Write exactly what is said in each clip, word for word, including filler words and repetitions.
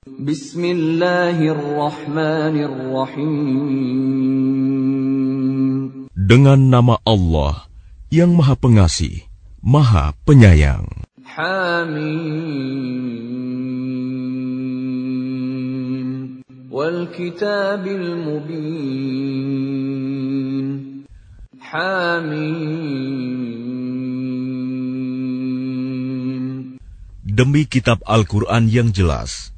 Bismillahirrahmanirrahim. Dengan nama Allah yang Maha Pengasih, Maha Penyayang. Hamim. Wal kitabil mubin. Hamim. Demi kitab Al-Quran yang jelas.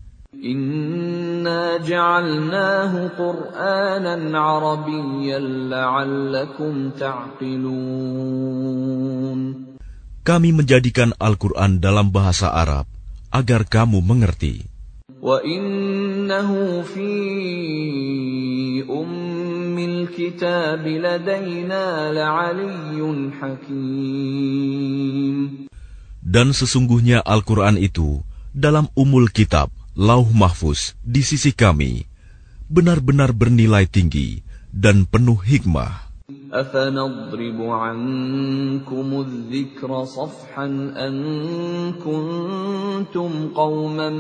Inna ja'alnahu Qur'anan Arabiyyan la'allakum ta'qilun. Kami menjadikan Al-Quran dalam bahasa Arab agar kamu mengerti. Wa innahu fi ummil kitab ladaina la'aliyyun hakim. Dan sesungguhnya Al-Quran itu dalam umul kitab Lauh Mahfuz di sisi kami benar-benar bernilai tinggi dan penuh hikmah. Afanadribu ankumudz dzikra safhan an kuntum qauman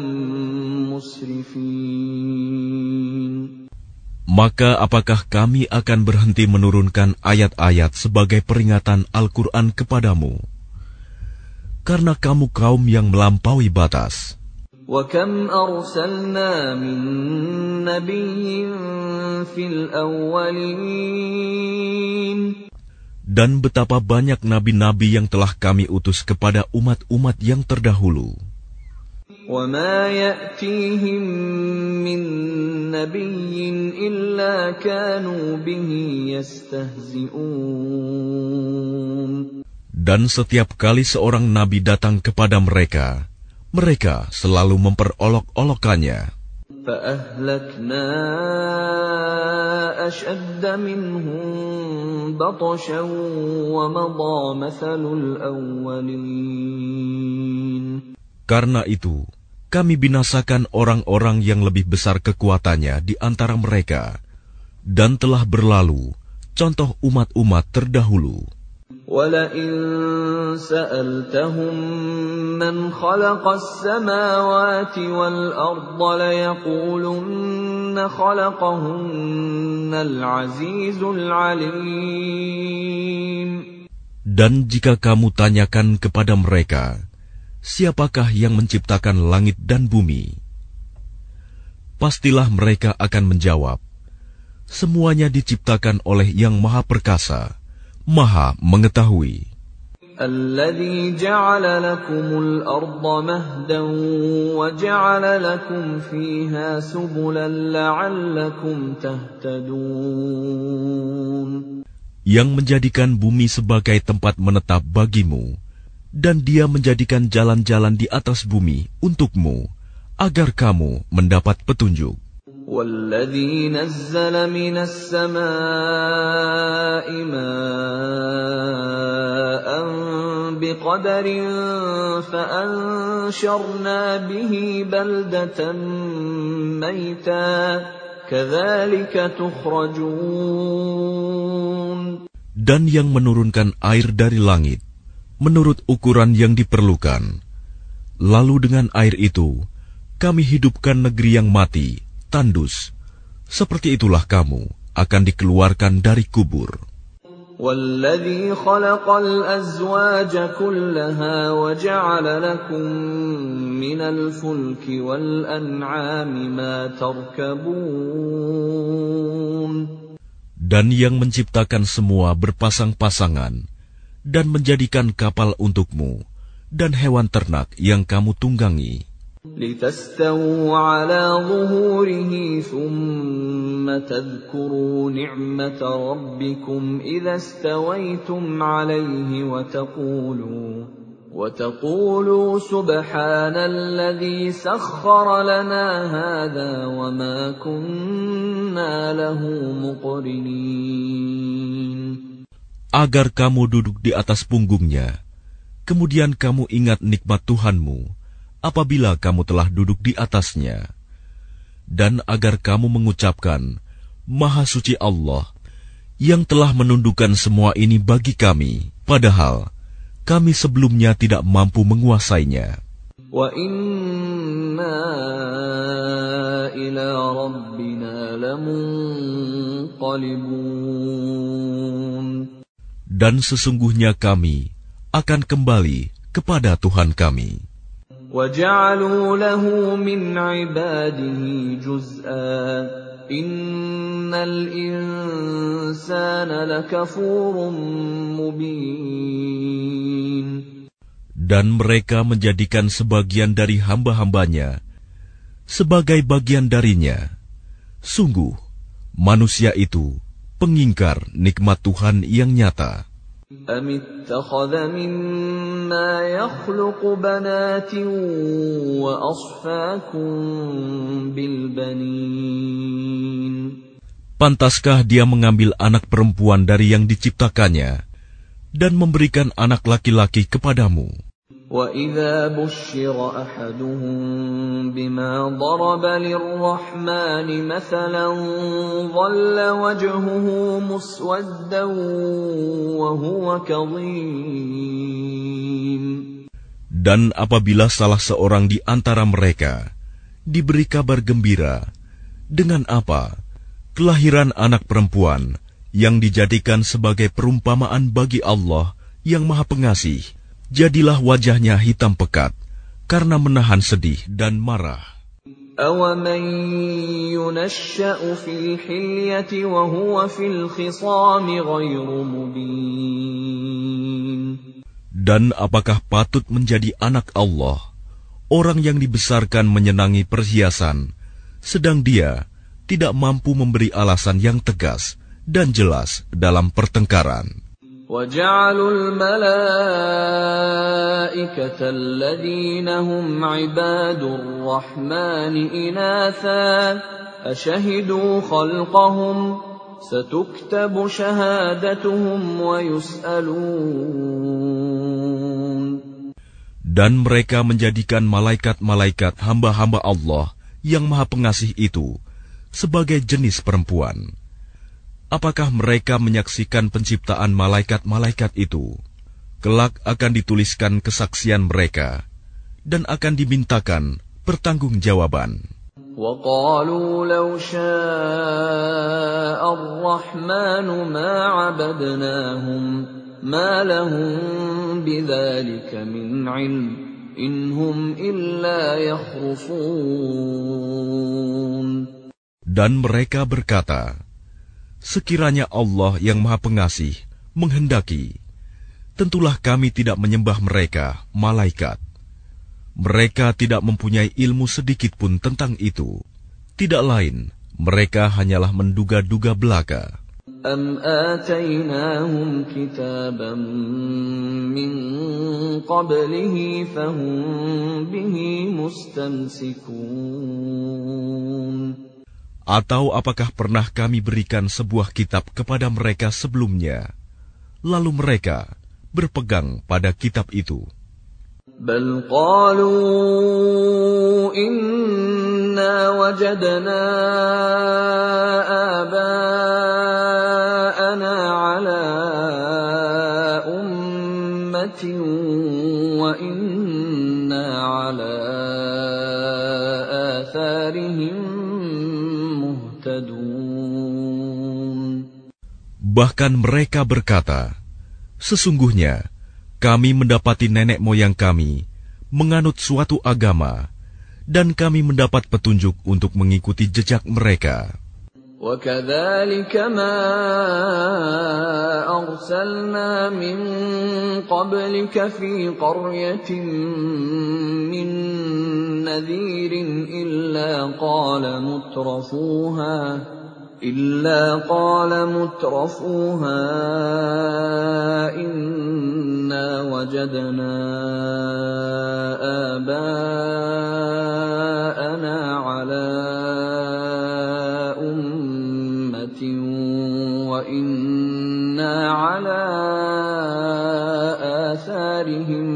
musrifin. Maka apakah kami akan berhenti menurunkan ayat-ayat sebagai peringatan Al-Quran kepadamu? Karena kamu kaum yang melampaui batas. وَكَمْ أَرْسَلْنَا مِن نَّبِيٍّ فِي الْأَوَّلِينَ. Dan betapa banyak nabi-nabi yang telah kami utus kepada umat-umat yang terdahulu. وَمَا يَأْتِيهِم مِّن نَّبِيٍّ إِلَّا كَانُوا بِهِ يَسْتَهْزِئُونَ. Dan setiap kali seorang nabi datang kepada mereka, mereka selalu memperolok-olokkannya. فَأَهْلَكْنَا أَشَدَّ مِنْهُمْ بَطْشًا وَمَضَى مَثَلُ الْأَوَّلِينَ. Karena itu, kami binasakan orang-orang yang lebih besar kekuatannya di antara mereka, dan telah berlalu contoh umat-umat terdahulu. وَلَئِن سَأَلْتَهُم مَّنْ خَلَقَ السَّمَاوَاتِ وَالْأَرْضَ لَيَقُولُنَّ خَلَقَهُنَّ الْعَزِيزُ الْعَلِيمُ. Dan jika kamu tanyakan kepada mereka, siapakah yang menciptakan langit dan bumi? Pastilah mereka akan menjawab, semuanya diciptakan oleh Yang Maha Perkasa, Maha Mengetahui. Alladzi ja'ala lakumul arda mahdan wa ja'ala lakum fiha subulan la'allakum tahtadun. Yang menjadikan bumi sebagai tempat menetap bagimu, dan Dia menjadikan jalan-jalan di atas bumi untukmu, agar kamu mendapat petunjuk. وَالَّذِي نَزَّلَ مِنَ السَّمَاءِ مَاءً بِقَدَرٍ فَأَنشَرْنَا بِهِ بَلْدَةً مَيْتًا كَذَلِكَ تُخْرَجُونَ. Dan yang menurunkan air dari langit menurut ukuran yang diperlukan, lalu dengan air itu kami hidupkan negeri yang mati, tandus. Seperti itulah kamu akan dikeluarkan dari kubur. وَالَّذِي خَلَقَ الْأَزْوَاجَ كُلَّهَا وَجَعَلَ لَكُم مِّنَ الْفُلْكِ وَالْأَنْعَامِ مَا تَرْكَبُونَ. Dan yang menciptakan semua berpasang-pasangan dan menjadikan kapal untukmu dan hewan ternak yang kamu tunggangi. لِتَسْتَوُوا عَلَى ظُهُورِهِ ثُمَّ تَذْكُرُوا نِعْمَةَ رَبِّكُمْ إِذَا اسْتَوَيْتُمْ عَلَيْهِ وَتَقُولُوا وَتَقُولُوا سُبْحَانَ الَّذِي سَخَّرَ لَنَا هَذَا وَمَا كُنَّا لَهُ مُقْرِنِينَ. Agar kamu duduk di atas punggungnya, kemudian kamu ingat nikmat Tuhanmu apabila kamu telah duduk di atasnya, dan agar kamu mengucapkan, Maha Suci Allah, yang telah menundukkan semua ini bagi kami, padahal kami sebelumnya tidak mampu menguasainya. Wa inna لَمُنقَلِبُونَ Dan sesungguhnya kami akan kembali kepada Tuhan kami. وَجَعَلُوا لَهُ مِنْ عِبَادِهِ جُزْءًا إِنَّ الْإِنسَانَ لَكَفُورٌ مُبِينٌ Dan mereka menjadikan sebagian dari hamba-hambanya sebagai bagian darinya. Sungguh, manusia itu pengingkar nikmat Tuhan yang nyata. أَمِ اتَّخَذَ مِمَّا يَخْلُقُ بَنَاتٍ وَأَصْفَاكُم بِالْبَنِينَ Pantaskah dia mengambil anak perempuan dari yang diciptakannya dan memberikan anak laki-laki kepadamu? وَإِذَا بُشِّرَ أَحَدُهُم بِمَا ضَرَبَ لِلرَّحْمَنِ مَثَلًا ظَلَّ وَجْهُهُ مُسْوَدًّا وَهُوَ كَظِيمٌ Dan apabila salah seorang di antara mereka diberi kabar gembira dengan apa? Kelahiran anak perempuan yang dijadikan sebagai perumpamaan bagi Allah yang Maha Pengasih, jadilah wajahnya hitam pekat karena menahan sedih dan marah. أَوَمَن يُنَشَّأُ فِي الْحِلْيَةِ وَهُوَ فِي الْخِصَامِ غَيْرُ مُبِينٍ Dan apakah patut menjadi anak Allah orang yang dibesarkan menyenangi perhiasan, sedang dia tidak mampu memberi alasan yang tegas dan jelas dalam pertengkaran. وَجَعَلُوا الْمَلَائِكَةَ الَّذِينَ هُمْ عِبَادُ الرَّحْمَنِ إِنَاثًا أَشَهِدُوا خَلْقَهُمْ سَتُكْتَبُ شَهَادَتُهُمْ وَيُسْأَلُونَ Dan mereka menjadikan malaikat-malaikat hamba-hamba Allah yang Maha Pengasih itu sebagai jenis perempuan. Apakah mereka menyaksikan penciptaan malaikat-malaikat itu? Kelak akan dituliskan kesaksian mereka dan akan dimintakan pertanggungjawaban. وَقَالُوا لَوْ شَاءَ الرَّحْمَنُ مَا عَبَدْنَاهُمْ مَا لَهُم بِذَلِكَ مِنْ عِلْمٍ إِنْ هُمْ إِلَّا يَخْرُصُونَ Dan mereka berkata, sekiranya Allah yang Maha Pengasih menghendaki, tentulah kami tidak menyembah mereka, malaikat. Mereka tidak mempunyai ilmu sedikit pun tentang itu. Tidak lain, mereka hanyalah menduga-duga belaka. أَمْ آتَيْنَاهُمْ كِتَابًا مِّن قَبْلِهِ فَهُمْ بِهِ مُسْتَمْسِكُونَ Atau apakah pernah kami berikan sebuah kitab kepada mereka sebelumnya, lalu mereka berpegang pada kitab itu? بَلْ قَالُوا إِنَّا وَجَدْنَا آبَاءَنَا عَلَىٰ أُمَّةٍ وَإِنَّا عَلَىٰ آثَارِهِم Bahkan mereka berkata, sesungguhnya kami mendapati nenek moyang kami menganut suatu agama, dan kami mendapat petunjuk untuk mengikuti jejak mereka. وَكَذَلِكَ مَا أَرْسَلْنَا مِن قَبْلِكَ فِي قَرْيَةٍ مِّن نَّذِيرٍ إِلَّا قَالَ مُتْرَفُوهَا إِلَّا قَالَ مُتْرَفُوهَا إِنَّا وَجَدْنَا آبَاءَنَا عَلَىٰ أُمَّةٍ وَإِنَّا عَلَىٰ آثَارِهِم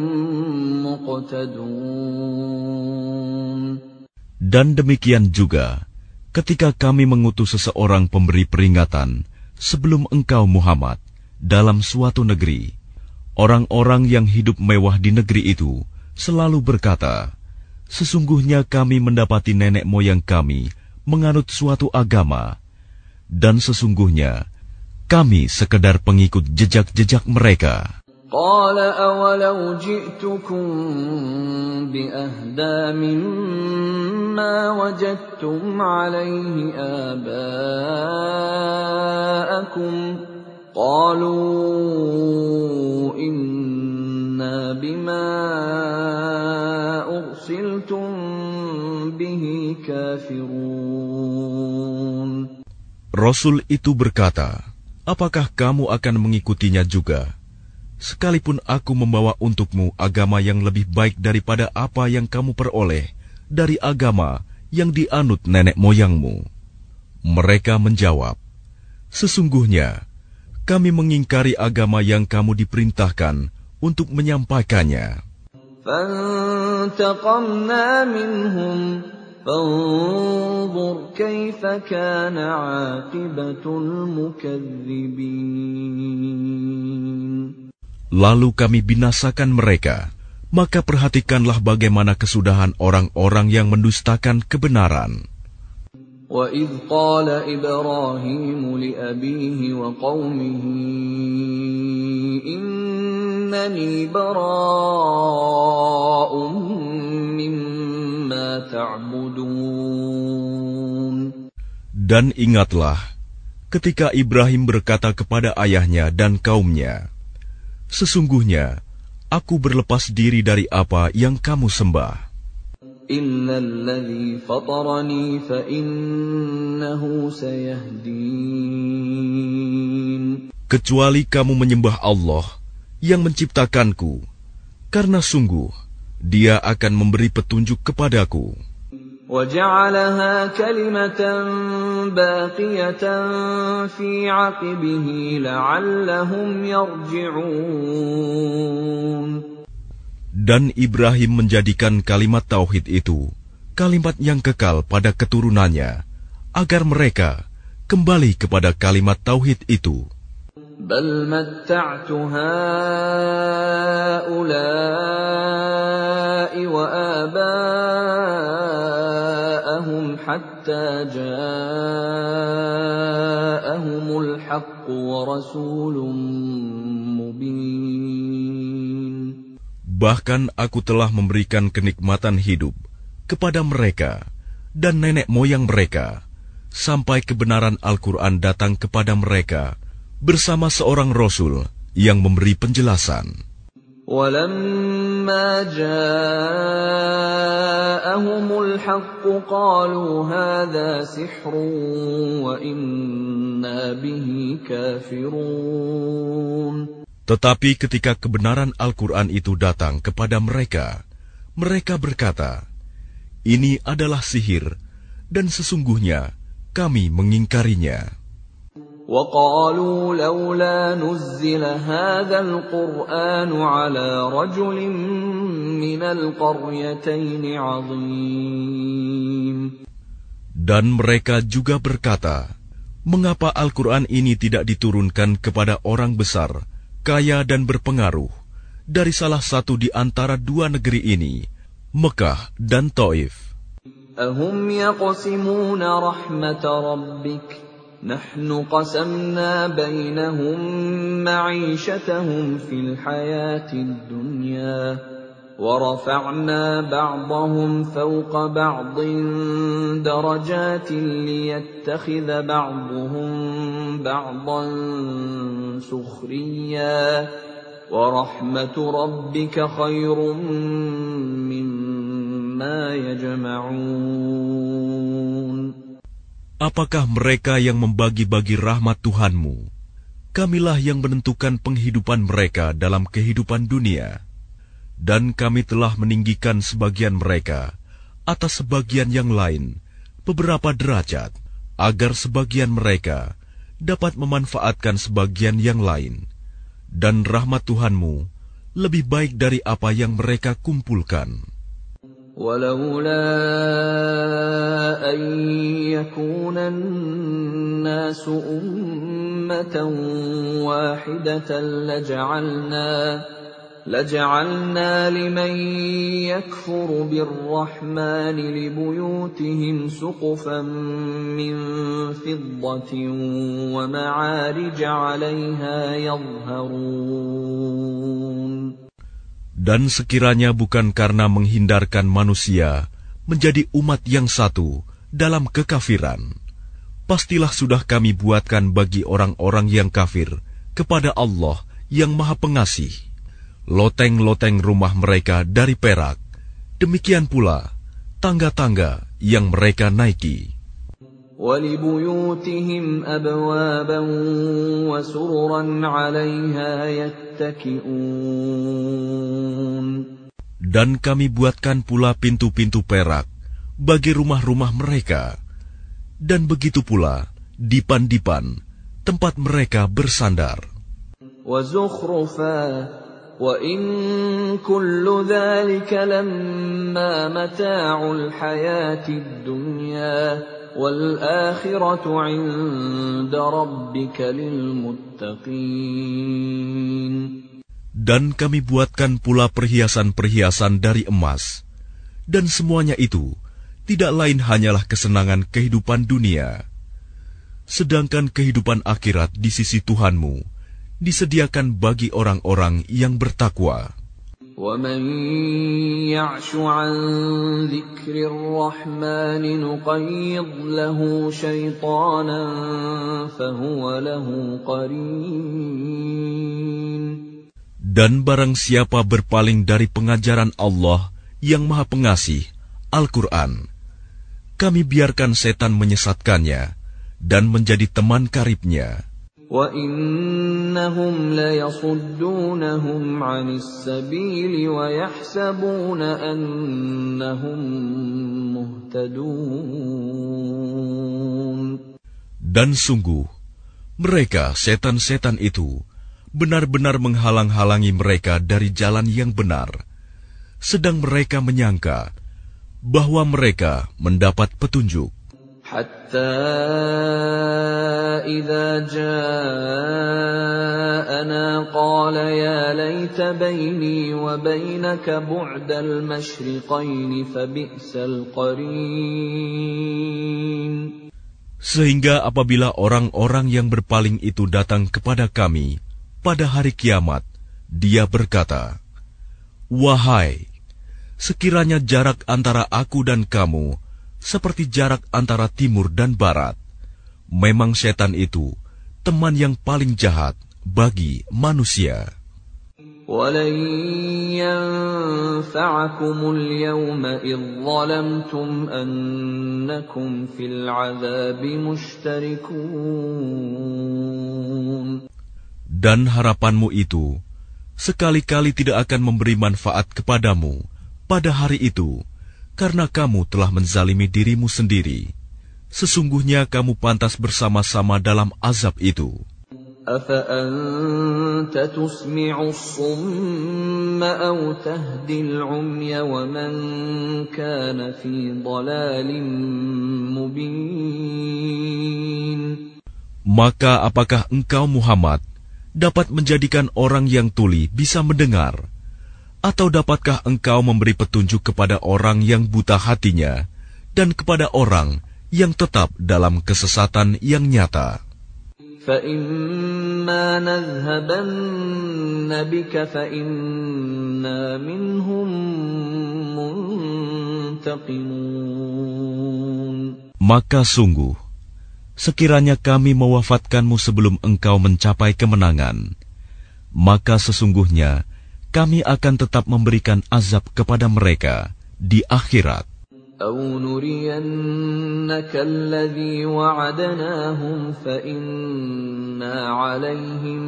مُقْتَدُونَ. Dan demikian juga ketika kami mengutus seseorang pemberi peringatan sebelum engkau Muhammad dalam suatu negeri, orang-orang yang hidup mewah di negeri itu selalu berkata, sesungguhnya kami mendapati nenek moyang kami menganut suatu agama, Dan sesungguhnya kami sekedar pengikut jejak-jejak mereka. قال أولو جئتكم بأهدى مما وجدتم عليه آباءكم قالوا إنا بما أرسلتم به كافرون. Rasul itu berkata, apakah kamu akan mengikutinya juga? Sekalipun aku membawa untukmu agama yang lebih baik daripada apa yang kamu peroleh dari agama yang dianut nenek moyangmu. Mereka menjawab, sesungguhnya kami mengingkari agama yang kamu diperintahkan untuk menyampaikannya. فانتقمنا منهم فانظر كيف كان عاقبة المكذبين. Lalu kami binasakan mereka, maka perhatikanlah bagaimana kesudahan orang-orang yang mendustakan kebenaran. وَإِذْ قَالَ إِبْرَاهِيمُ لِأَبِيهِ وَقَوْمِهِ إِنَّنِي بَرَاءٌ مِّمَّا تَعْبُدُونَ. Dan ingatlah, ketika Ibrahim berkata kepada ayahnya dan kaumnya, sesungguhnya aku berlepas diri dari apa yang kamu sembah. إِلَّا الَّذِي فَطَرَنِي فَإِنَّهُ سَيَهْدِينِ. Kecuali kamu menyembah Allah yang menciptakanku, karena sungguh Dia akan memberi petunjuk kepadaku. وَجَعَلَهَا كَلِمَةً بَاقِيَةً فِي عَقِبِهِ لَعَلَّهُمْ يَرْجِعُونَ. Dan Ibrahim menjadikan kalimat tauhid itu kalimat yang kekal pada keturunannya, agar mereka kembali kepada kalimat tauhid itu. بَلْ مَتَّعْتُ هَؤُلَاءِ وَآبَاءَهُمْ حَتَّى جَاءَهُمُ الْحَقُّ وَرَسُولٌ مُّبِينٌ. Bahkan aku telah memberikan kenikmatan hidup kepada mereka dan nenek moyang mereka, sampai kebenaran Al-Quran datang kepada mereka bersama seorang Rasul yang memberi penjelasan. وَلَمَّا جَاءَهُمُ الْحَقُّ قَالُوا هَذَا سِحْرٌ وَإِنَّا بِهِ كَافِرُونَ. Tetapi ketika kebenaran Al-Quran itu datang kepada mereka, mereka berkata, ini adalah sihir, dan sesungguhnya kami mengingkarinya. وَقَالُوا لَوْلَا نُزِّلَ هَذَا الْقُرْآنُ عَلَى رَجُلٍ مِّنَ الْقَرْيَتَيْنِ عَظِيمٍ. Dan mereka juga berkata, mengapa Al-Quran ini tidak diturunkan kepada orang besar, kaya dan berpengaruh, dari salah satu di antara dua negeri ini, Mekah dan Taif. أَهُمْ يَقْسِمُونَ رَحْمَةَ رَبِّكَ نَحْنُ قَسَمْنَا بَيْنَهُمْ مَعِيشَتَهُمْ فِي الْحَيَاةِ الدُّنْيَا وَرَفَعْنَا بَعْضَهُمْ فَوْقَ بَعْضٍ دَرَجَاتٍ لِيَتَّخِذَ بَعْضُهُمْ بَعْضًا سُخْرِيًّا وَرَحْمَةُ رَبِّكَ خَيْرٌ مِّمَّا يَجْمَعُونَ. Apakah mereka yang membagi-bagi rahmat Tuhanmu? Kamilah yang menentukan penghidupan mereka dalam kehidupan dunia. Dan kami telah meninggikan sebagian mereka atas sebagian yang lain beberapa derajat, agar sebagian mereka dapat memanfaatkan sebagian yang lain. Dan rahmat Tuhanmu lebih baik dari apa yang mereka kumpulkan. وَلَوْلَا أَن يَكُونَ النَّاسُ أُمَّةً وَاحِدَةً لَجَعَلْنَا لَجَعَلْنَا لِمَن يَكْفُرُ بِالرَّحْمَنِ لِبُيُوتِهِمْ سُقُفًا مِّن فِضَّةٍ وَمَعَارِجَ عَلَيْهَا يَظْهَرُونَ. Dan sekiranya bukan karena menghindarkan manusia menjadi umat yang satu dalam kekafiran, pastilah sudah kami buatkan bagi orang-orang yang kafir kepada Allah yang Maha Pengasih loteng-loteng rumah mereka dari perak, demikian pula tangga-tangga yang mereka naiki. وَلِبُيُوتِهِمْ أَبْوَابًا وَسُرُرًا عَلَيْهَا يَتَّكِئُونَ. Dan kami buatkan pula pintu-pintu perak bagi rumah-rumah mereka, dan begitu pula dipan-dipan tempat mereka bersandar. وَزُخْرُفًا وَإِن كُلُّ ذَلِكَ لَمَّا مَتَاعُ الْحَيَاةِ الدُّنْيَا وَالْآخِرَةُ عِندَ رَبِّكَ لِلْمُتَّقِينَ. Dan kami buatkan pula perhiasan-perhiasan dari emas, dan semuanya itu tidak lain hanyalah kesenangan kehidupan dunia. Sedangkan kehidupan akhirat di sisi Tuhanmu disediakan bagi orang-orang yang bertakwa. وَمَن يَعْشُ عَن ذِكْرِ الرَّحْمَنِ نُقَيِّضْ لَهُ شَيْطَانًا فَهُوَ لَهُ قَرِينٌ. Dan barang siapa berpaling dari pengajaran Allah yang Maha Pengasih, Al-Quran, kami biarkan setan menyesatkannya dan menjadi teman karibnya. وَإِنَّهُمْ لَيَصُدُّونَهُمْ عَنِ السَّبِيلِ وَيَحْسَبُونَ أَنَّهُمْ مُهْتَدُونَ. Dan sungguh, mereka setan-setan itu benar-benar menghalang-halangi mereka dari jalan yang benar, sedang mereka menyangka bahwa mereka mendapat petunjuk. حَتَّى إِذَا جَاءَنَا قَالَ يَا لَيْتَ بَيْنِي وَبَيْنَكَ بُعْدَ الْمَشْرِقَيْنِ فَبِئْسَ الْقَرِينُ. Sehingga apabila orang-orang yang berpaling itu datang kepada kami pada hari kiamat, dia berkata, "Wahai, sekiranya jarak antara aku dan kamu seperti jarak antara timur dan barat, memang setan itu teman yang paling jahat bagi manusia." وَلَن يَنفَعَكُمُ الْيَوْمَ إِذ ظَّلَمْتُمْ أَنَّكُمْ فِي الْعَذَابِ مُشْتَرِكُونَ. Dan harapanmu itu sekali-kali tidak akan memberi manfaat kepadamu pada hari itu, karena kamu telah menzalimi dirimu sendiri. Sesungguhnya kamu pantas bersama-sama dalam azab itu. أَفَأَنْتَ تُسْمِعُ الصُّمَّ أَوْ تَهْدِي الْعُمْيَ وَمَنْ كَانَ فِي ضَلَالٍ مُبِينٍ. Maka apakah engkau Muhammad dapat menjadikan orang yang tuli bisa mendengar? Atau dapatkah engkau memberi petunjuk kepada orang yang buta hatinya dan kepada orang yang tetap dalam kesesatan yang nyata? فَإِمَّا نَذْهَبَنَّ بِكَ فَإِنَّا مِنْهُمْ مُنْتَقِمُونَ. Maka sungguh, sekiranya kami mewafatkanmu sebelum engkau mencapai kemenangan, maka sesungguhnya kami akan tetap memberikan azab kepada mereka di akhirat. أَوْ نُرِيَنَّكَ الَّذِي وَعَدْنَاهُمْ فَإِنَّا عَلَيْهِمْ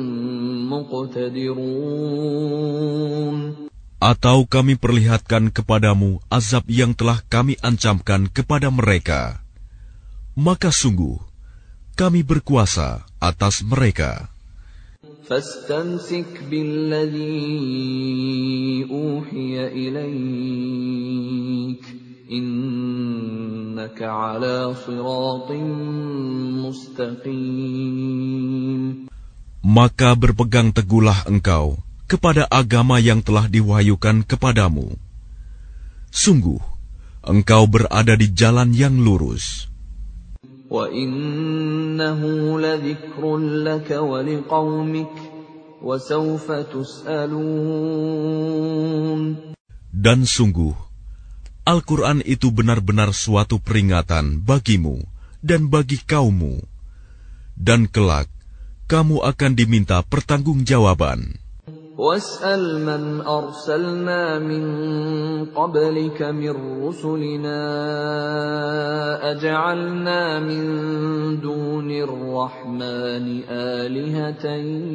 مُقْتَدِرُونَ. Atau kami perlihatkan kepadamu azab yang telah kami ancamkan kepada mereka, maka sungguh kami berkuasa atas mereka. فَاسْتَمْسِكْ بِالَّذِي أُوحِيَ إِلَيْكَ إِنَّكَ عَلَى صِرَاطٍ مُسْتَقِيمٍ. Maka berpegang teguhlah engkau kepada agama yang telah diwahyukan kepadamu. Sungguh, engkau berada di jalan yang lurus. وَإِنَّهُ لَذِكْرٌ لَكَ وَلِقَوْمِكَ وَسَوْفَ تُسْأَلُونَ. Dan sungguh, Al-Quran itu benar-benar suatu peringatan bagimu dan bagi kaummu. Dan kelak, kamu akan diminta pertanggungjawaban. وَاسْأَلْ مَنْ أَرْسَلْنَا مِنْ قَبْلِكَ مِنْ رُسُلِنَا أَجَعَلْنَا مِنْ دُونِ الرَّحْمَنِ آلِهَةً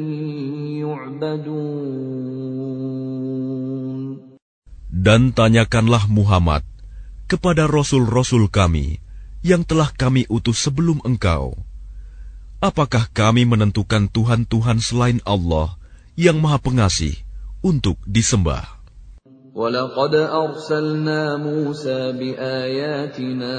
يُعْبَدُونَ. Dan tanyakanlah Muhammad kepada rasul-rasul kami yang telah kami utus sebelum engkau. Apakah kami menentukan Tuhan-Tuhan selain Allah yang Maha Pengasih untuk disembah? وَلَقَدْ أَرْسَلْنَا مُوسَى بِآيَاتِنَا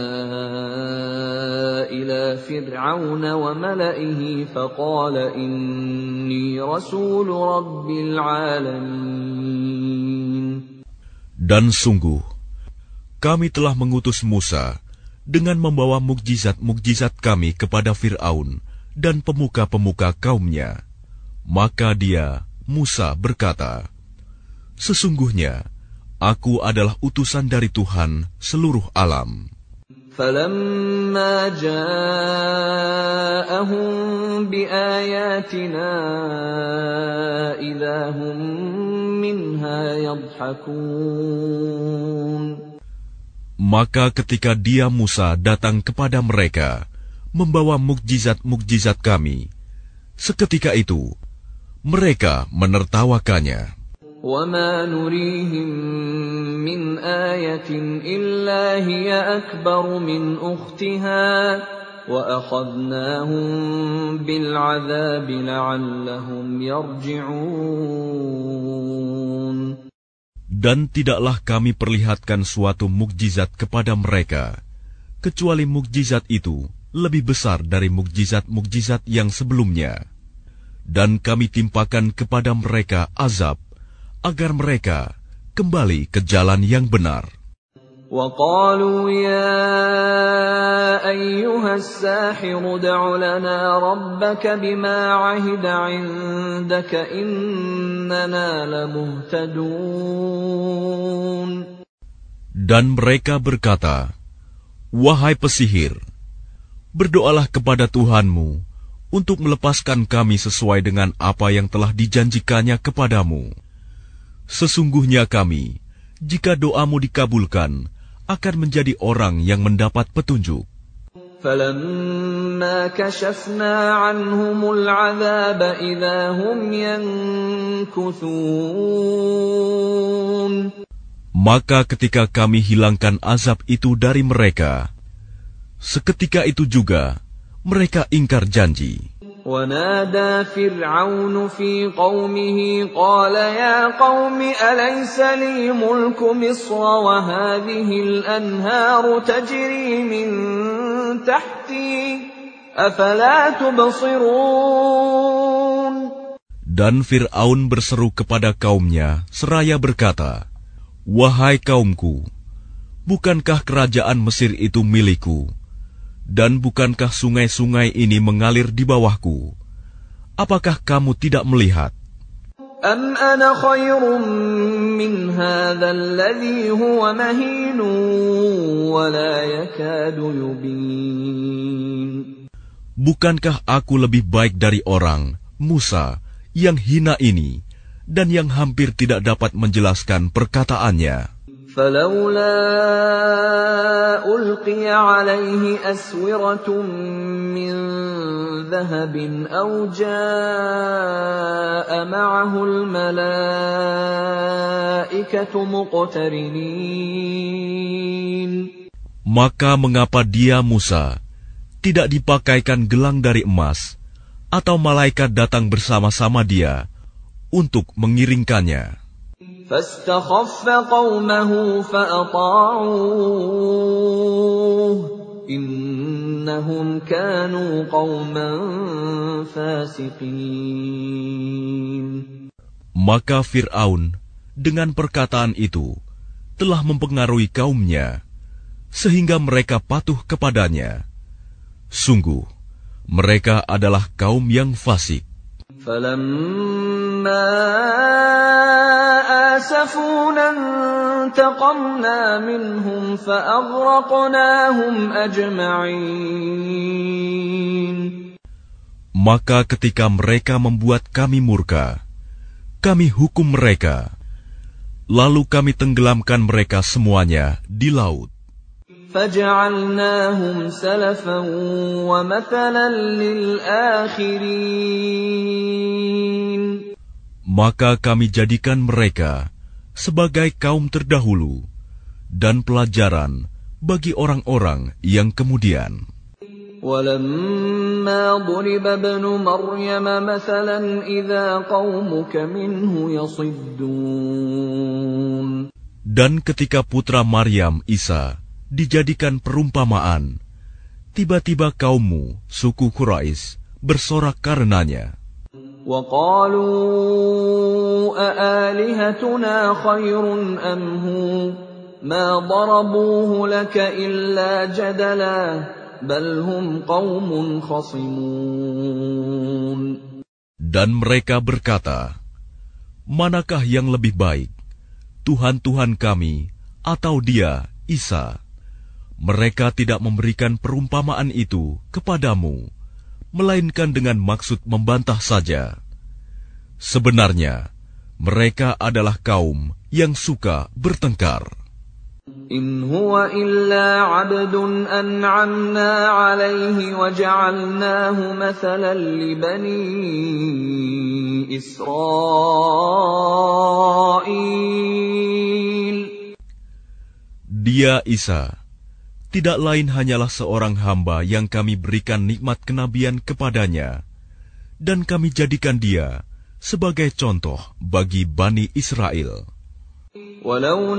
إِلَى فِرْعَوْنَ وَمَلَئِهِ فَقَالَ إِنِّي رَسُولُ رَبِّ الْعَالَمِينَ. Dan sungguh, kami telah mengutus Musa dengan membawa mukjizat-mukjizat kami kepada Fir'aun dan pemuka-pemuka kaumnya. Maka dia, Musa, berkata, sesungguhnya, aku adalah utusan dari Tuhan seluruh alam. فَلَمَّا جَاءَهُم بِآيَاتِنَا إِذَا هُم مِّنْهَا يَضْحَكُونَ. Maka ketika dia, Musa, datang kepada mereka, membawa mukjizat-mukjizat kami, seketika itu, mereka menertawakannya. وَمَا نُرِيهِم مِّنْ آيَةٍ إِلَّا هِيَ أَكْبَرُ مِنْ أُخْتِهَا وَأَخَذْنَاهُم بِالْعَذَابِ لَعَلَّهُمْ يَرْجِعُونَ. Dan tidaklah kami perlihatkan suatu mukjizat kepada mereka, kecuali mukjizat itu lebih besar dari mukjizat-mukjizat yang sebelumnya. Dan kami timpakan kepada mereka azab, agar mereka kembali ke jalan yang benar. وَقَالُوا يَا أَيُّهَا السَّاحِرُ ادْعُ لَنَا رَبَّكَ بِمَا عَهِدَ عِندَكَ إِنَّنَا لَمُهْتَدُونَ. Dan mereka berkata, wahai pesihir, berdoalah kepada Tuhanmu untuk melepaskan kami sesuai dengan apa yang telah dijanjikannya kepadamu. Sesungguhnya kami, jika doamu dikabulkan, akan menjadi orang yang mendapat petunjuk. فَلَمَّا كَشَفْنَا عَنْهُمُ الْعَذَابَ إِذَا هُمْ يَنكُثُونَ. Maka ketika kami hilangkan azab itu dari mereka, seketika itu juga mereka ingkar janji. وَنَادَى فِرْعَوْنُ فِي قَوْمِهِ قَالَ يَا قَوْمِ أَلَيْسَ لِي مُلْكُ مِصْرَ وَهَٰذِهِ الْأَنْهَارُ تَجْرِي مِن تَحْتِي أَفَلَا تُبْصِرُونَ. Dan Fir'aun berseru kepada kaumnya seraya berkata, wahai kaumku, bukankah kerajaan Mesir itu milikku? Dan bukankah sungai-sungai ini mengalir di bawahku? Apakah kamu tidak melihat? أَمْ أَنَا خَيْرٌ مِّنْ هَٰذَا الَّذِي هُوَ مَهِينٌ وَلَا يَكَادُ يُبِينُ. Bukankah aku lebih baik dari orang, Musa, yang hina ini, dan yang hampir tidak dapat menjelaskan perkataannya? فَلَوْلَا أُلْقِيَ عَلَيْهِ أَسْوِرَةٌ مِّن ذَهَبٍ أَوْ جَاءَ مَعَهُ الْمَلَائِكَةُ مُقْتَرِنِينَ. Maka mengapa dia, Musa, tidak dipakaikan gelang dari emas, atau malaikat datang bersama-sama dia untuk mengiringkannya? فَاسْتَخَفَّ قَوْمَهُ فَأَطَاعُوهُ إِنَّهُمْ كَانُوا قَوْمًا فَاسِقِينَ. Maka Fir'aun dengan perkataan itu telah mempengaruhi kaumnya, sehingga mereka patuh kepadanya. Sungguh, mereka adalah kaum yang fasik. فَلَمَّا آسَفُونَا انتَقَمْنَا مِنْهُمْ فَأَغْرَقْنَاهُمْ أَجْمَعِينَ. Maka ketika mereka membuat kami murka, kami hukum mereka, lalu kami tenggelamkan mereka semuanya di laut. فَجَعَلْنَاهُمْ سَلَفًا وَمَثَلًا لِلْآخِرِينَ. Maka kami jadikan mereka sebagai kaum terdahulu dan pelajaran bagi orang-orang yang kemudian. وَلَمَّا ضُرِبَ ابْنُ مَرْيَمَ مَثَلًا إِذَا قَوْمُكَ مِنْهُ يَصِدُّونَ. Dan ketika putra Maryam, Isa, dijadikan perumpamaan, tiba-tiba kaummu, suku Quraisy, bersorak karenanya. وَقَالُوا أَآلِهَتُنَا خَيْرٌ أَمْ هُوَ مَا ضَرَبُوهُ لَكَ إِلَّا جَدَلًا بَلْ هُمْ قَوْمٌ خَصِمُونَ. Dan mereka berkata, manakah yang lebih baik, Tuhan-Tuhan kami atau dia, Isa? Mereka tidak memberikan perumpamaan itu kepadamu, melainkan dengan maksud membantah saja. Sebenarnya, mereka adalah kaum yang suka bertengkar. إِنْ هُوَ إِلَّا عَبْدٌ أَنْعَمْنَا عَلَيْهِ وَجَعَلْنَاهُ مَثَلًا لِبَنِي إِسْرَائِيلَ. Dia, Isa, tidak lain hanyalah seorang hamba yang kami berikan nikmat kenabian kepadanya, dan kami jadikan dia sebagai contoh bagi Bani Israel. وَلَوْ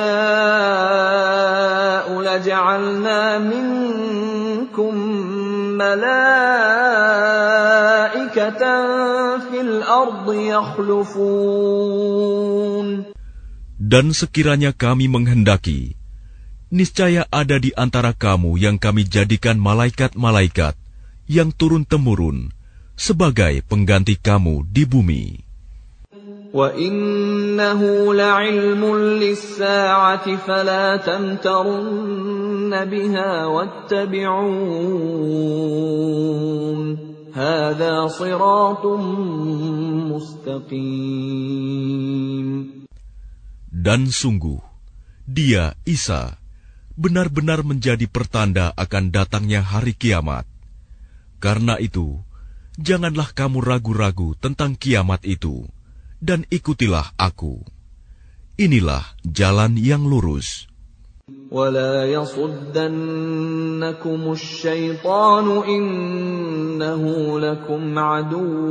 نَشَاءُ لَجَعَلْنَا مِنكُم مَّلَائِكَةً فِي الْأَرْضِ يَخْلُفُونَ. Dan sekiranya kami menghendaki, niscaya ada di antara kamu yang kami jadikan malaikat-malaikat yang turun-temurun sebagai pengganti kamu di bumi. وَإِنَّهُ لَعِلْمٌ لِلسَّاعَةِ فَلَا تَمْتَرُنَّ بِهَا وَاتَّبِعُونِ هَذَا صِرَاطٌ مُسْتَقِيمٌ. Dan sungguh, dia, Isa, benar-benar menjadi pertanda akan datangnya hari kiamat. Karena itu, janganlah kamu ragu-ragu tentang kiamat itu, dan ikutilah aku. Inilah jalan yang lurus. وَلَا يَصُدَّنَّكُمُ الشَّيْطَانُ إِنَّهُ لَكُمْ عَدُوٌّ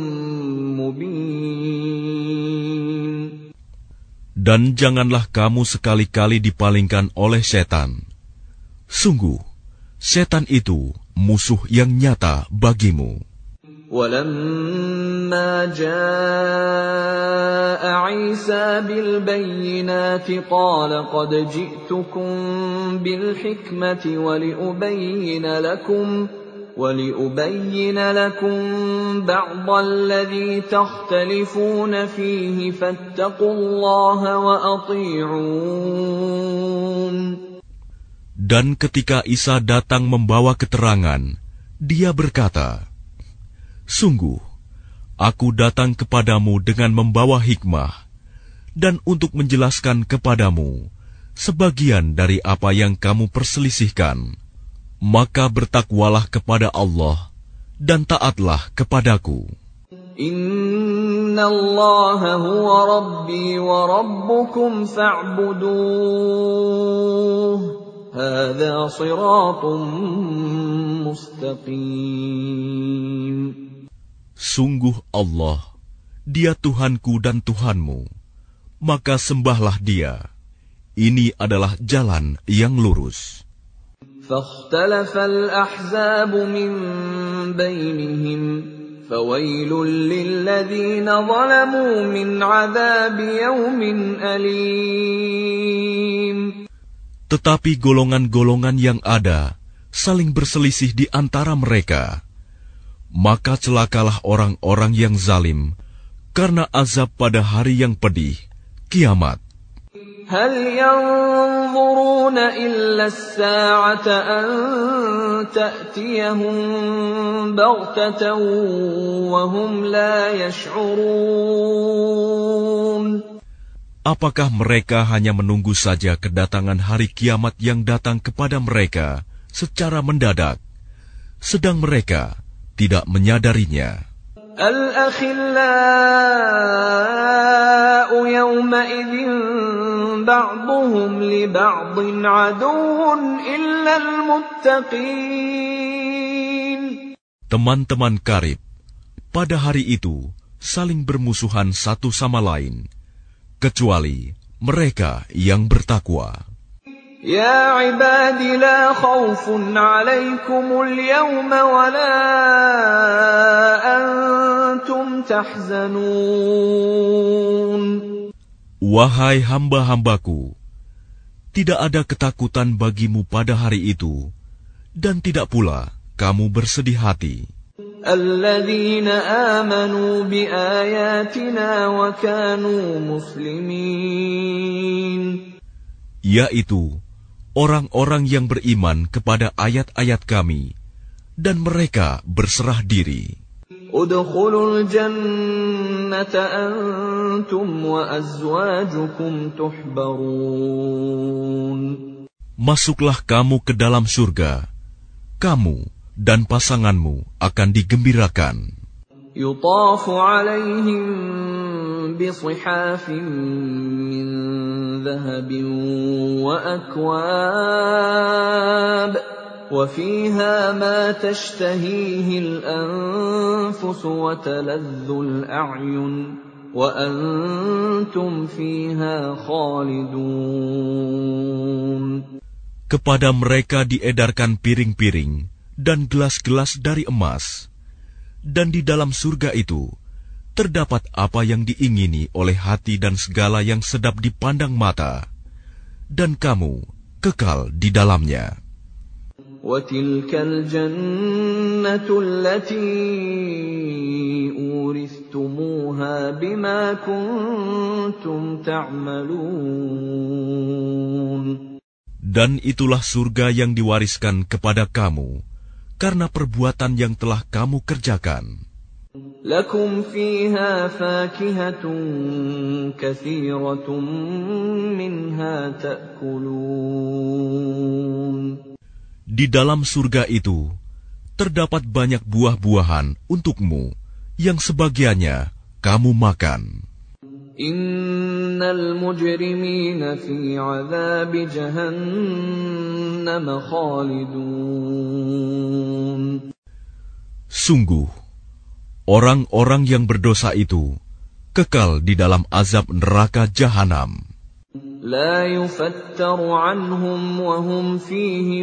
مُبِينٌ. Dan janganlah kamu sekali-kali dipalingkan oleh setan. Sungguh, setan itu musuh yang nyata bagimu. وَلَمَّا جَاءَ عِيسَى بِالْبَيِّنَاتِ قَالَ قَدْ جِئْتُكُم بِالْحِكْمَةِ وَلِأُبَيِّنَ لَكُمْ وَلِأُبَيِّنَ لَكُمْ بَعْضَ الَّذِي تَخْتَلِفُونَ فِيهِ فَاتَّقُوا اللَّهَ وَأَطِيعُونِ. Dan ketika Isa datang membawa keterangan, dia berkata, sungguh, aku datang kepadamu dengan membawa hikmah, dan untuk menjelaskan kepadamu sebagian dari apa yang kamu perselisihkan. Maka bertakwalah kepada Allah, dan taatlah kepadaku. Inna Allah huwa Rabbi wa Rabbukum fa'buduh. Hadha siratun mustaqim. Sungguh Allah, Dia Tuhanku dan Tuhanmu, maka sembahlah Dia. Ini adalah jalan yang lurus. فاختلف الأحزاب من بينهم فَوَيْلٌ لِّلَّذِينَ ظَلَمُوا مِنْ عَذَابِ يَوْمٍ أَلِيمٍ. Tetapi golongan-golongan yang ada saling berselisih di antara mereka. Maka celakalah orang-orang yang zalim karena azab pada hari yang pedih, kiamat. هَلْ يَنظُرُونَ إِلَّا السَّاعَةَ أَن تَأْتِيَهُم بَغْتَةً وَهُمْ لَا يَشْعُرُونَ. Apakah mereka hanya menunggu saja kedatangan hari kiamat yang datang kepada mereka secara mendadak, sedang mereka tidak menyadarinya? الْأَخِلَّاءُ يَوْمَئِذٍ بَعْضُهُمْ لِبَعْضٍ عَدُوٌّ إِلَّا الْمُتَّقِينَ. Teman-teman karib pada hari itu saling bermusuhan satu sama lain, kecuali mereka yang bertakwa. يا عباد لا خوف عليكم اليوم ولا أنتم تحزنون. Wahai hamba-hambaku, tidak ada ketakutan bagimu pada hari itu, dan tidak pula kamu bersedih hati. الذين آمنوا بآياتنا وكانوا مسلمين. Yaitu orang-orang yang beriman kepada ayat-ayat kami, dan mereka berserah diri. Udkhulul jannata antum wa azwajukum tuhbarun. Masuklah kamu ke dalam surga, kamu dan pasanganmu akan digembirakan. Yutafu alaihim bisihafin min dhahabin wa akwab wa fiha ma tashtahihi al-anfus wa taladhdhu al-a'yun wa antum fiha khalidun. Kepada mereka diedarkan piring-piring dan gelas-gelas dari emas, dan di dalam surga itu terdapat apa yang diingini oleh hati dan segala yang sedap dipandang mata, dan kamu kekal di dalamnya. وَتِلْكَ الْجَنَّةُ الَّتِي أُورِثْتُمُوهَا بِمَا كُنتُمْ تَعْمَلُونَ. Dan itulah surga yang diwariskan kepada kamu karena perbuatan yang telah kamu kerjakan. Lakum fiha fakihatun katsiratun minha ta'kulun. Di dalam surga itu terdapat banyak buah-buahan untukmu yang sebagiannya kamu makan. Innal mujrimina fi 'adzabi jahannam khalidun. Sungguh, orang-orang yang berdosa itu kekal di dalam azab neraka jahanam. La yufattaru 'anhum wa hum fihi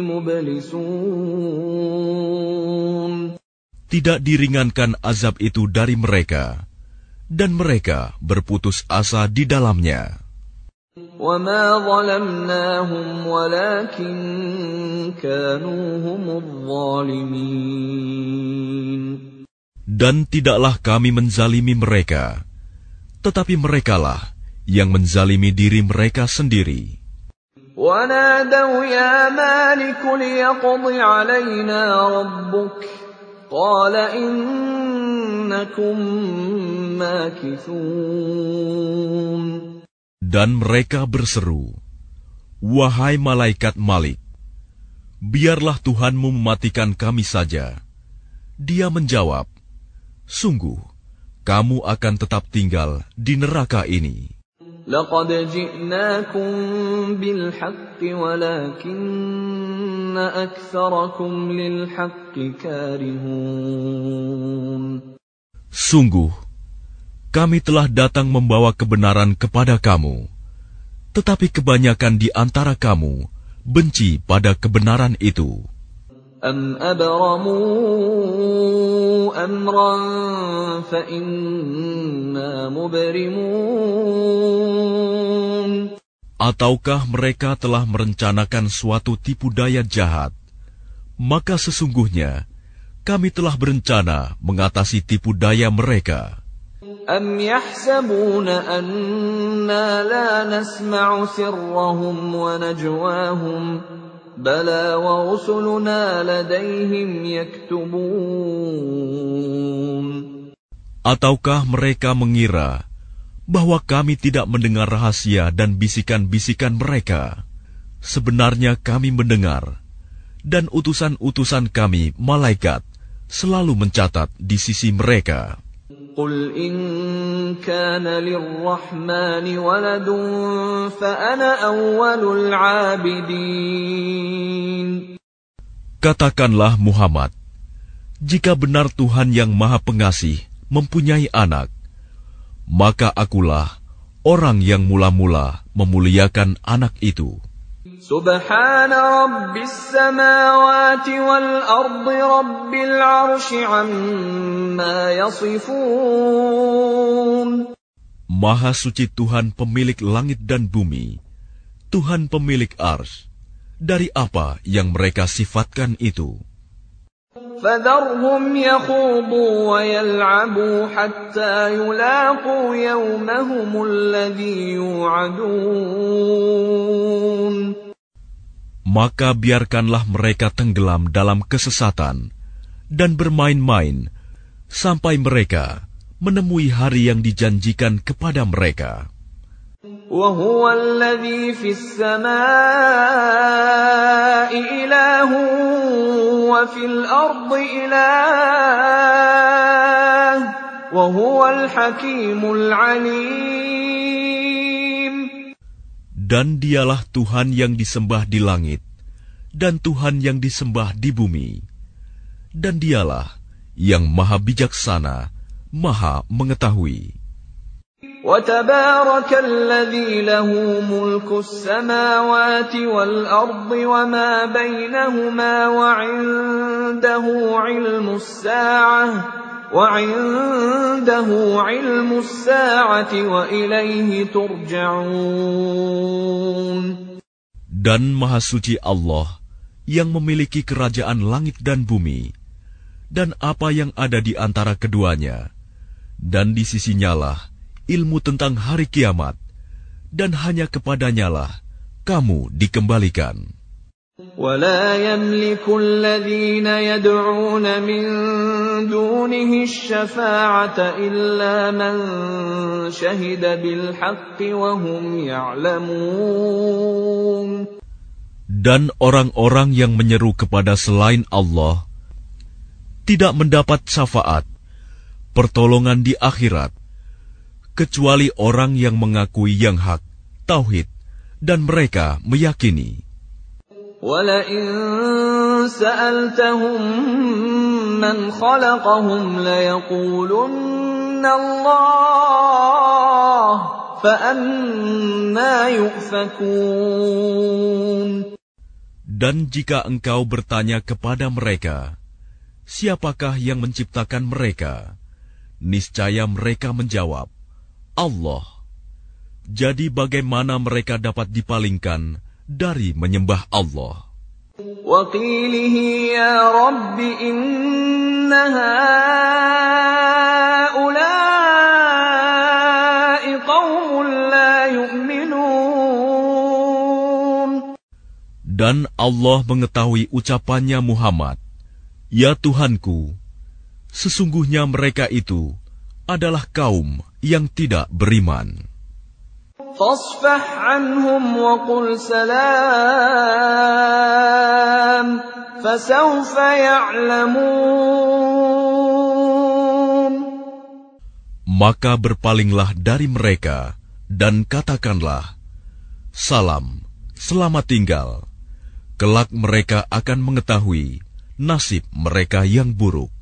mublisun. Tidak diringankan azab itu dari mereka, dan mereka berputus asa di dalamnya. وَمَا ظَلَمْنَاهُمْ وَلَكِنْ كَانُوا هُمُ الظَّالِمِينَ. Dan tidaklah kami menzalimi mereka, tetapi merekalah yang menzalimi diri mereka sendiri. وَنَادَوْا يَا مَالِكُ لِيَقْضِ عَلَيْنَا رَبُّكَ قَالَ إِنَّكُمْ مَاكِثُونَ. Dan mereka berseru, "Wahai malaikat Malik, biarlah Tuhanmu mematikan kami saja." Dia menjawab, "Sungguh, kamu akan tetap tinggal di neraka ini." لَقَدْ جِئْنَاكُمْ بِالْحَقِّ وَلَكِنَّ أَكْثَرَكُمْ لِلْحَقِّ كَارِهُونَ. Sungguh, kami telah datang membawa kebenaran kepada kamu, tetapi kebanyakan di antara kamu benci pada kebenaran itu. أَمْ أَبْرَمُوا أَمْرًا فَإِنَّا مُبْرِمُونَ. Ataukah mereka telah merencanakan suatu tipu daya jahat? Maka sesungguhnya kami telah berencana mengatasi tipu daya mereka. أَمْ يَحْسَبُونَ أَنَّا لَا نَسْمَعُ سِرَّهُمْ وَنَجْوَاهُمْ بَلَى وَرُسُلُنَا لَدَيْهِمْ يَكْتُبُونَ. Ataukah mereka mengira bahwa kami tidak mendengar rahasia dan bisikan-bisikan mereka? Sebenarnya kami mendengar, dan utusan-utusan kami, malaikat, selalu mencatat di sisi mereka. قُلْ إِنْ كَانَ لِلرَّحْمَنِ وَلَدٌ فَأَنَا أَوَّلُ الْعَابِدِينَ. Katakanlah Muhammad, jika benar Tuhan yang Maha Pengasih mempunyai anak, maka akulah orang yang mula-mula memuliakan anak itu. Subhana Rabbis samawati wal ardi Rabbil arsy amma yasifun. Maha suci Tuhan pemilik langit dan bumi, Tuhan pemilik arsy, dari apa yang mereka sifatkan itu. فَذَرْهُمْ يَخُوضُوا وَيَلْعَبُوا حَتَّى يُلَاقُوا يَوْمَهُمُ الَّذِي يُوعَدُونَ. Maka biarkanlah mereka tenggelam dalam kesesatan dan bermain-main sampai mereka menemui hari yang dijanjikan kepada mereka. وَهُوَ الَّذِي فِي السَّمَاءِ إِلَٰهٌ وَفِي الْأَرْضِ إِلَٰهٌ وَهُوَ الْحَكِيمُ الْعَلِيمُ. Dan dialah Tuhan yang disembah di langit dan Tuhan yang disembah di bumi, dan dialah yang maha bijaksana, maha mengetahui. وَتَبَارَكَ الَّذِي لَهُ مُلْكُ السَّمَاوَاتِ وَالْأَرْضِ وَمَا بَيْنَهُمَا وَعِندَهُ عِلْمُ السَّاعَةِ وَعِندَهُ عِلْمُ السَّاعَةِ وَإِلَيْهِ تُرْجَعُونَ. Dan Maha Suci Allah yang memiliki kerajaan langit dan bumi, dan apa yang ada di antara keduanya, dan di sisinyalah ilmu tentang hari kiamat, dan hanya kepadanyalah kamu dikembalikan. وَلَا يَمْلِكُ الَّذِينَ يَدْعُونَ مِن دُونِهِ الشَّفَاعَةَ إِلَّا مَن شَهِدَ بِالْحَقِّ وَهُمْ يَعْلَمُونَ. Dan orang-orang yang menyeru kepada selain Allah tidak mendapat syafaat, pertolongan di akhirat, kecuali orang yang mengakui yang hak, tauhid, dan mereka meyakini. وَلَئِن سَأَلْتَهُم مَّنْ خَلَقَهُمْ لَيَقُولُنَّ اللَّهُ فَأَنَّىٰ يُؤْفَكُونَ. Dan jika engkau bertanya kepada mereka, siapakah yang menciptakan mereka? Niscaya mereka menjawab, Allah. Jadi bagaimana mereka dapat dipalingkan dari menyembah Allah? وَقِيلِهِ يَا رَبِّ إِنَّ هَٰؤُلَاءِ قَوْمٌ لَّا يُؤْمِنُونَ. Dan Allah mengetahui ucapannya Muhammad, Ya Tuhanku, sesungguhnya mereka itu adalah kaum yang tidak beriman. فَاصْفَحْ عَنْهُمْ وَقُلْ سَلَامٌ فَسَوْفَ يَعْلَمُونَ. Maka berpalinglah dari mereka dan katakanlah, Salam, selamat tinggal. Kelak mereka akan mengetahui nasib mereka yang buruk.